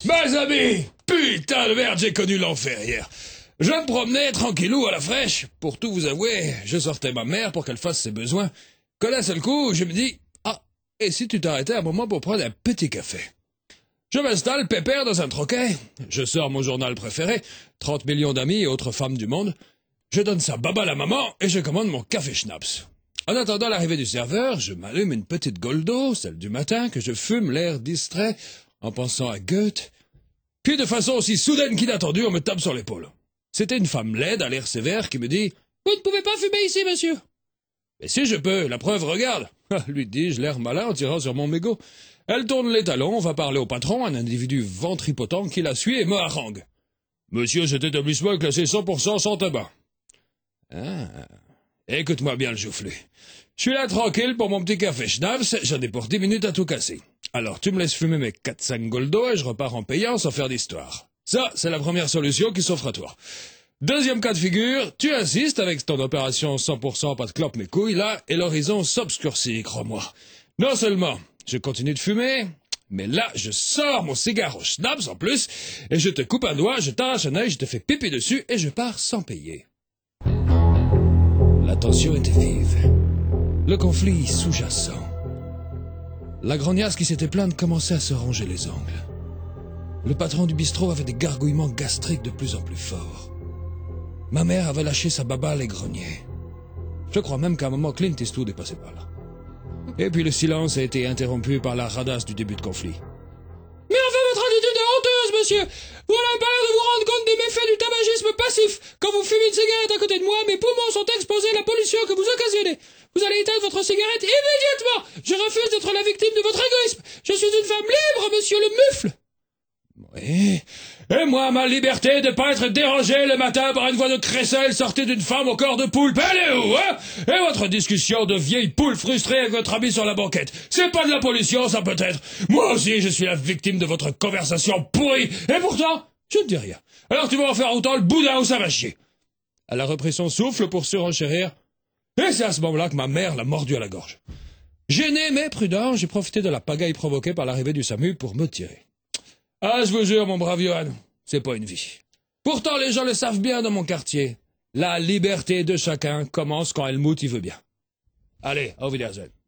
Mes amis, putain de merde, j'ai connu l'enfer hier. Je me promenais tranquillou à la fraîche. Pour tout vous avouer, je sortais ma mère pour qu'elle fasse ses besoins. Que d'un seul coup, je me dis, ah, et si tu t'arrêtais un moment pour prendre un petit café? Je m'installe pépère dans un troquet. Je sors mon journal préféré, 30 millions d'amis et autres femmes du monde. Je donne ça baba à la maman et je commande mon café schnapps. En attendant l'arrivée du serveur, je m'allume une petite Goldo, celle du matin, que je fume l'air distrait, en pensant à Goethe. Puis de façon aussi soudaine qu'inattendue, on me tape sur l'épaule. C'était une femme laide à l'air sévère qui me dit « Vous ne pouvez pas fumer ici, monsieur !»« Mais si je peux, la preuve, regarde !» lui dis-je, l'air malin en tirant sur mon mégot. Elle tourne les talons, va parler au patron, un individu ventripotent qui la suit et me harangue. « Monsieur, cet établissement est classé 100% sans tabac. » Ah, écoute-moi bien le joufflu. Je suis là tranquille pour mon petit café schnapps, j'en ai pour 10 minutes à tout casser. Alors tu me laisses fumer mes 4-5 goldos et je repars en payant sans faire d'histoire. Ça, c'est la première solution qui s'offre à toi. Deuxième cas de figure, tu insistes avec ton opération 100% pas de clope mes couilles là, et l'horizon s'obscurcit, crois-moi. Non seulement, je continue de fumer, mais là, je sors mon cigare au schnapps en plus, et je te coupe un doigt, je t'arrache un œil, je te fais pipi dessus, et je pars sans payer. La tension était vive. Le conflit sous-jacent. La grognasse qui s'était plainte commençait à se ronger les ongles. Le patron du bistrot avait des gargouillements gastriques de plus en plus forts. Ma mère avait lâché sa babale et grognait. Je crois même qu'à un moment Clint Eastwood est passé par là. Et puis le silence a été interrompu par la radasse du début de conflit. Mais enfin, votre attitude est honteuse, monsieur! Voilà pas l'air de vous rendre compte des méfaits du tabagisme passif! Quand vous fumez une cigarette à côté de moi, mes poumons sont exposés à la pollution que vous occasionnez! Vous allez éteindre votre cigarette immédiatement! Je refuse d'être la victime de votre égoïsme! Je suis une femme libre, monsieur le mufle! Oui, et moi, ma liberté de pas être dérangé le matin par une voix de crécelle sortie d'une femme au corps de poule, allez où, hein? Et votre discussion de vieille poule frustrée avec votre ami sur la banquette, c'est pas de la pollution, ça peut-être? Moi aussi, je suis la victime de votre conversation pourrie, et pourtant, je ne dis rien. Alors tu vas en faire autant le boudin où ça va chier. Elle a repris son souffle pour surenchérir, et c'est à ce moment-là que ma mère l'a mordu à la gorge. Gêné mais prudent, j'ai profité de la pagaille provoquée par l'arrivée du SAMU pour me tirer. Ah, je vous jure, mon brave Johan, c'est pas une vie. Pourtant, les gens le savent bien dans mon quartier. La liberté de chacun commence quand Helmut y veut bien. Allez, au Wiedersehen.